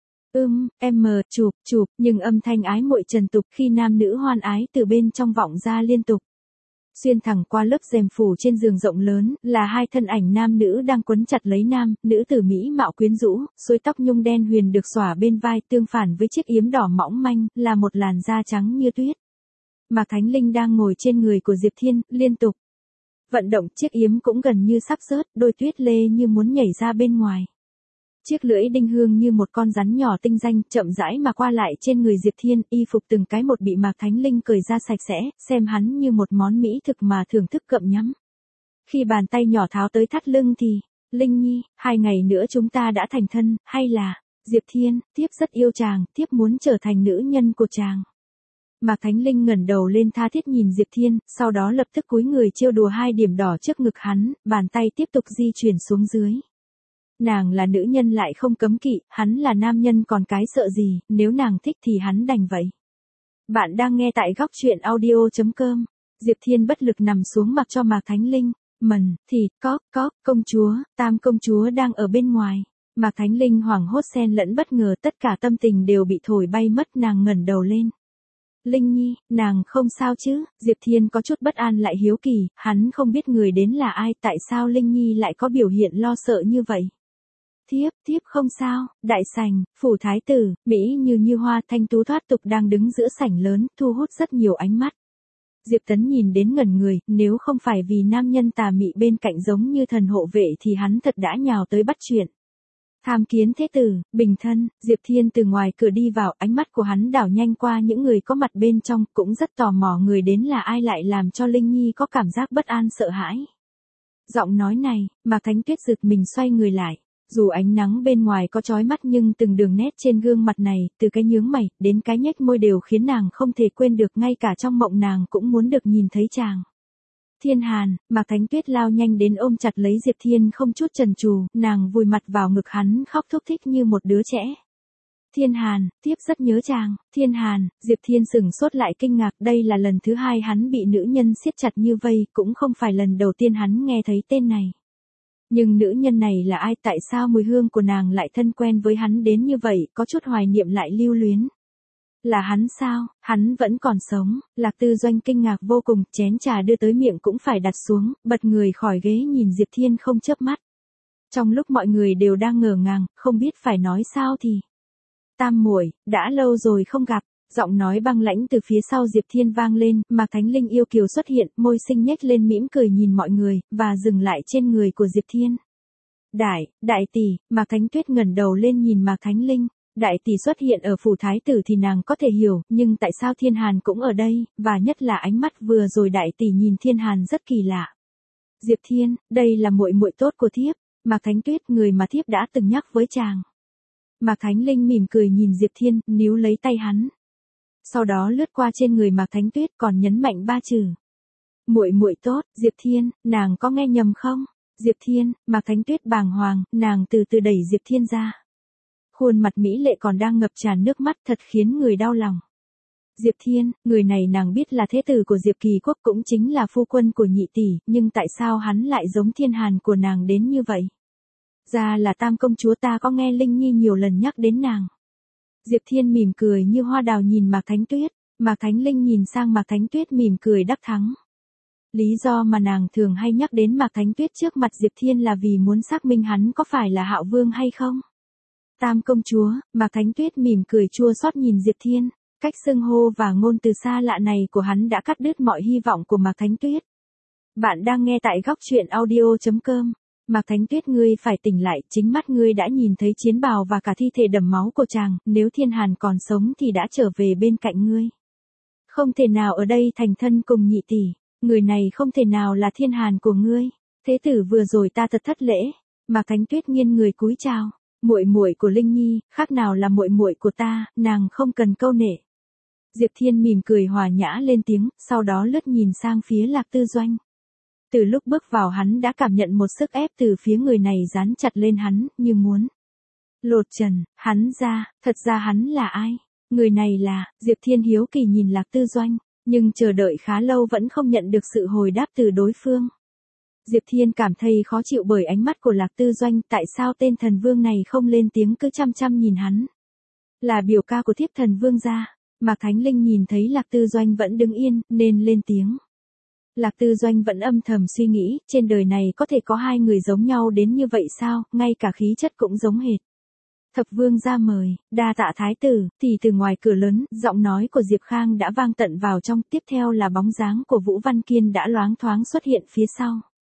Chụp, nhưng âm thanh ái muội trần tục khi nam nữ hoan ái từ bên trong vọng ra liên tục. Xuyên thẳng qua lớp rèm phủ trên giường rộng lớn, là hai thân ảnh nam nữ đang quấn chặt lấy nam, nữ tử mỹ mạo quyến rũ, xuôi tóc nhung đen huyền được xõa bên vai, tương phản với chiếc yếm đỏ mỏng manh, là một làn da trắng như tuyết. Mạc Thánh Linh đang ngồi trên người của Diệp Thiên, liên tục vận động, chiếc yếm cũng gần như sắp rớt, đôi tuyết lê như muốn nhảy ra bên ngoài. Chiếc lưỡi đinh hương như một con rắn nhỏ tinh danh, chậm rãi mà qua lại trên người Diệp Thiên, y phục từng cái một bị Mạc Thánh Linh cởi ra sạch sẽ, xem hắn như một món mỹ thực mà thưởng thức cậm nhắm. Khi bàn tay nhỏ tháo tới thắt lưng thì, Linh Nhi, 2 ngày nữa chúng ta đã thành thân, hay là, Diệp Thiên, thiếp rất yêu chàng, thiếp muốn trở thành nữ nhân của chàng. Mạc Thánh Linh ngẩng đầu lên tha thiết nhìn Diệp Thiên, sau đó lập tức cúi người trêu đùa 2 điểm đỏ trước ngực hắn, bàn tay tiếp tục di chuyển xuống dưới. Nàng là nữ nhân lại không cấm kỵ, hắn là nam nhân còn cái sợ gì, nếu nàng thích thì hắn đành vậy. Bạn đang nghe tại góc truyện audio.com. Diệp Thiên bất lực nằm xuống mặc cho Mạc Thánh Linh. Công chúa, Tam công chúa đang ở bên ngoài. Mạc Thánh Linh hoảng hốt xen lẫn bất ngờ, tất cả tâm tình đều bị thổi bay mất, nàng ngẩng đầu lên. Linh Nhi, nàng không sao chứ? Diệp Thiên có chút bất an lại hiếu kỳ, hắn không biết người đến là ai, tại sao Linh Nhi lại có biểu hiện lo sợ như vậy? Thiếp không sao. Đại sảnh, phủ thái tử, Mỹ như hoa thanh tú thoát tục đang đứng giữa sảnh lớn, thu hút rất nhiều ánh mắt. Diệp Tấn nhìn đến ngẩn người, nếu không phải vì nam nhân tà mị bên cạnh giống như thần hộ vệ thì hắn thật đã nhào tới bắt chuyện. Tham kiến thế tử, bình thân. Diệp Thiên từ ngoài cửa đi vào, ánh mắt của hắn đảo nhanh qua những người có mặt bên trong, cũng rất tò mò người đến là ai lại làm cho Linh Nhi có cảm giác bất an sợ hãi. Giọng nói này, Mạc Thánh Tuyết giật mình xoay người lại. Dù ánh nắng bên ngoài có chói mắt nhưng từng đường nét trên gương mặt này, từ cái nhướng mày, đến cái nhếch môi đều khiến nàng không thể quên được, ngay cả trong mộng nàng cũng muốn được nhìn thấy chàng. Thiên Hàn, Mạc Thánh Tuyết lao nhanh đến ôm chặt lấy Diệp Thiên không chút chần chừ, nàng vùi mặt vào ngực hắn khóc thúc thích như một đứa trẻ. Thiên Hàn, thiếp rất nhớ chàng. Thiên Hàn, Diệp Thiên sửng sốt lại kinh ngạc, đây là lần thứ 2 hắn bị nữ nhân siết chặt như vây, cũng không phải lần đầu tiên hắn nghe thấy tên này. Nhưng nữ nhân này là ai, tại sao mùi hương của nàng lại thân quen với hắn đến như vậy, có chút hoài niệm lại lưu luyến. Là hắn sao, hắn vẫn còn sống. Lạc Tư Doanh kinh ngạc vô cùng, chén trà đưa tới miệng cũng phải đặt xuống, bật người khỏi ghế nhìn Diệp Thiên không chớp mắt. Trong lúc mọi người đều đang ngờ ngàng, không biết phải nói sao thì. Tam muội, đã lâu rồi không gặp. Giọng nói băng lãnh từ phía sau Diệp Thiên vang lên, Mạc Thánh Linh yêu kiều xuất hiện, môi xinh nhếch lên mỉm cười nhìn mọi người, và dừng lại trên người của Diệp Thiên. Đại tỷ, Mạc Thánh Tuyết ngẩng đầu lên nhìn Mạc Thánh Linh. Đại tỷ xuất hiện ở phủ thái tử thì nàng có thể hiểu, nhưng tại sao Thiên Hàn cũng ở đây, và nhất là ánh mắt vừa rồi đại tỷ nhìn Thiên Hàn rất kỳ lạ. Diệp Thiên, đây là muội muội tốt của thiếp, Mạc Thánh Tuyết, người mà thiếp đã từng nhắc với chàng. Mạc Thánh Linh mỉm cười nhìn Diệp Thiên, níu lấy tay hắn. Sau đó lướt qua trên người Mạc Thánh Tuyết còn nhấn mạnh 3 chữ. Muội muội tốt, Diệp Thiên, nàng có nghe nhầm không? Diệp Thiên, Mạc Thánh Tuyết bàng hoàng, nàng từ từ đẩy Diệp Thiên ra. Khuôn mặt mỹ lệ còn đang ngập tràn nước mắt thật khiến người đau lòng. Diệp Thiên, người này nàng biết là thế tử của Diệp Kỳ Quốc cũng chính là phu quân của nhị tỷ, nhưng tại sao hắn lại giống Thiên Hàn của nàng đến như vậy? Ra là Tam công chúa, ta có nghe Linh Nhi nhiều lần nhắc đến nàng. Diệp Thiên mỉm cười như hoa đào nhìn Mạc Thánh Tuyết, Mạc Thánh Linh nhìn sang Mạc Thánh Tuyết mỉm cười đắc thắng. Lý do mà nàng thường hay nhắc đến Mạc Thánh Tuyết trước mặt Diệp Thiên là vì muốn xác minh hắn có phải là Hạo Vương hay không. Tam công chúa, Mạc Thánh Tuyết mỉm cười chua xót nhìn Diệp Thiên, cách xưng hô và ngôn từ xa lạ này của hắn đã cắt đứt mọi hy vọng của Mạc Thánh Tuyết. Bạn đang nghe tại góc truyện audio.com. Mạc Thánh Tuyết, ngươi phải tỉnh lại, chính mắt ngươi đã nhìn thấy chiến bào và cả thi thể đẫm máu của chàng, nếu Thiên Hàn còn sống thì đã trở về bên cạnh ngươi. Không thể nào ở đây thành thân cùng nhị tỷ, người này không thể nào là Thiên Hàn của ngươi. Thế tử vừa rồi ta thật thất lễ. Mạc Thánh Tuyết nghiêng người cúi chào. Muội muội của Linh Nhi, khác nào là muội muội của ta, nàng không cần câu nệ. Diệp Thiên mỉm cười hòa nhã lên tiếng, sau đó lướt nhìn sang phía Lạc Tư Doanh. Từ lúc bước vào hắn đã cảm nhận một sức ép từ phía người này dán chặt lên hắn, như muốn lột trần, hắn ra, thật ra hắn là ai? Người này là, Diệp Thiên hiếu kỳ nhìn Lạc Tư Doanh, nhưng chờ đợi khá lâu vẫn không nhận được sự hồi đáp từ đối phương. Diệp Thiên cảm thấy khó chịu bởi ánh mắt của Lạc Tư Doanh, tại sao tên thần vương này không lên tiếng cứ chăm chăm nhìn hắn. Là biểu ca của thiếp thần vương gia. Mạc Thánh Linh nhìn thấy Lạc Tư Doanh vẫn đứng yên, nên lên tiếng. Lạc Tư Doanh vẫn âm thầm suy nghĩ, trên đời này có thể có hai người giống nhau đến như vậy sao, ngay cả khí chất cũng giống hệt. Thập vương gia mời, đa tạ thái tử, thì từ ngoài cửa lớn, giọng nói của Diệp Khang đã vang tận vào trong, tiếp theo là bóng dáng của Vũ Văn Kiên đã loáng thoáng xuất hiện phía sau.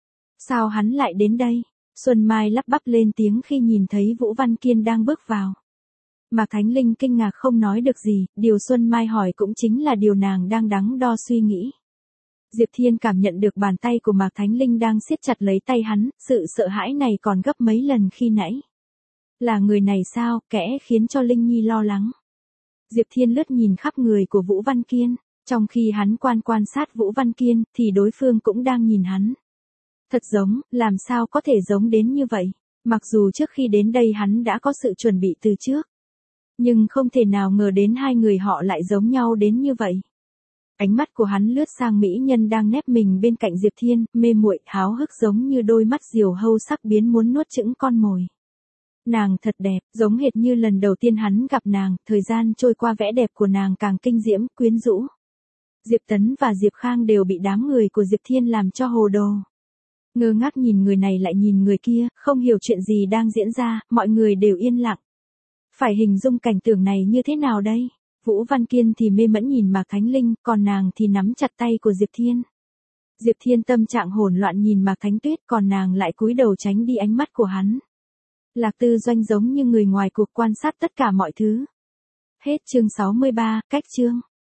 Sao hắn lại đến đây? Xuân Mai lắp bắp lên tiếng khi nhìn thấy Vũ Văn Kiên đang bước vào. Mạc Thánh Linh kinh ngạc không nói được gì, điều Xuân Mai hỏi cũng chính là điều nàng đang đắn đo suy nghĩ. Diệp Thiên cảm nhận được bàn tay của Mạc Thánh Linh đang siết chặt lấy tay hắn, sự sợ hãi này còn gấp mấy lần khi nãy. Là người này sao, kẻ khiến cho Linh Nhi lo lắng. Diệp Thiên lướt nhìn khắp người của Vũ Văn Kiên, trong khi hắn quan sát Vũ Văn Kiên, thì đối phương cũng đang nhìn hắn. Thật giống, làm sao có thể giống đến như vậy, mặc dù trước khi đến đây hắn đã có sự chuẩn bị từ trước. Nhưng không thể nào ngờ đến hai người họ lại giống nhau đến như vậy. Ánh mắt của hắn lướt sang mỹ nhân đang nép mình bên cạnh Diệp Thiên, mê muội, háo hức giống như đôi mắt diều hâu sắc biến muốn nuốt chửng con mồi. Nàng thật đẹp, giống hệt như lần đầu tiên hắn gặp nàng, thời gian trôi qua vẻ đẹp của nàng càng kinh diễm, quyến rũ. Diệp Tấn và Diệp Khang đều bị đám người của Diệp Thiên làm cho hồ đồ. Ngơ ngác nhìn người này lại nhìn người kia, không hiểu chuyện gì đang diễn ra, mọi người đều yên lặng. Phải hình dung cảnh tượng này như thế nào đây? Vũ Văn Kiên thì mê mẫn nhìn Mạc Thánh Linh, còn nàng thì nắm chặt tay của Diệp Thiên. Diệp Thiên tâm trạng hỗn loạn nhìn Mạc Thánh Tuyết, còn nàng lại cúi đầu tránh đi ánh mắt của hắn. Lạc Tư Doanh giống như người ngoài cuộc quan sát tất cả mọi thứ. Hết chương 63, cách chương.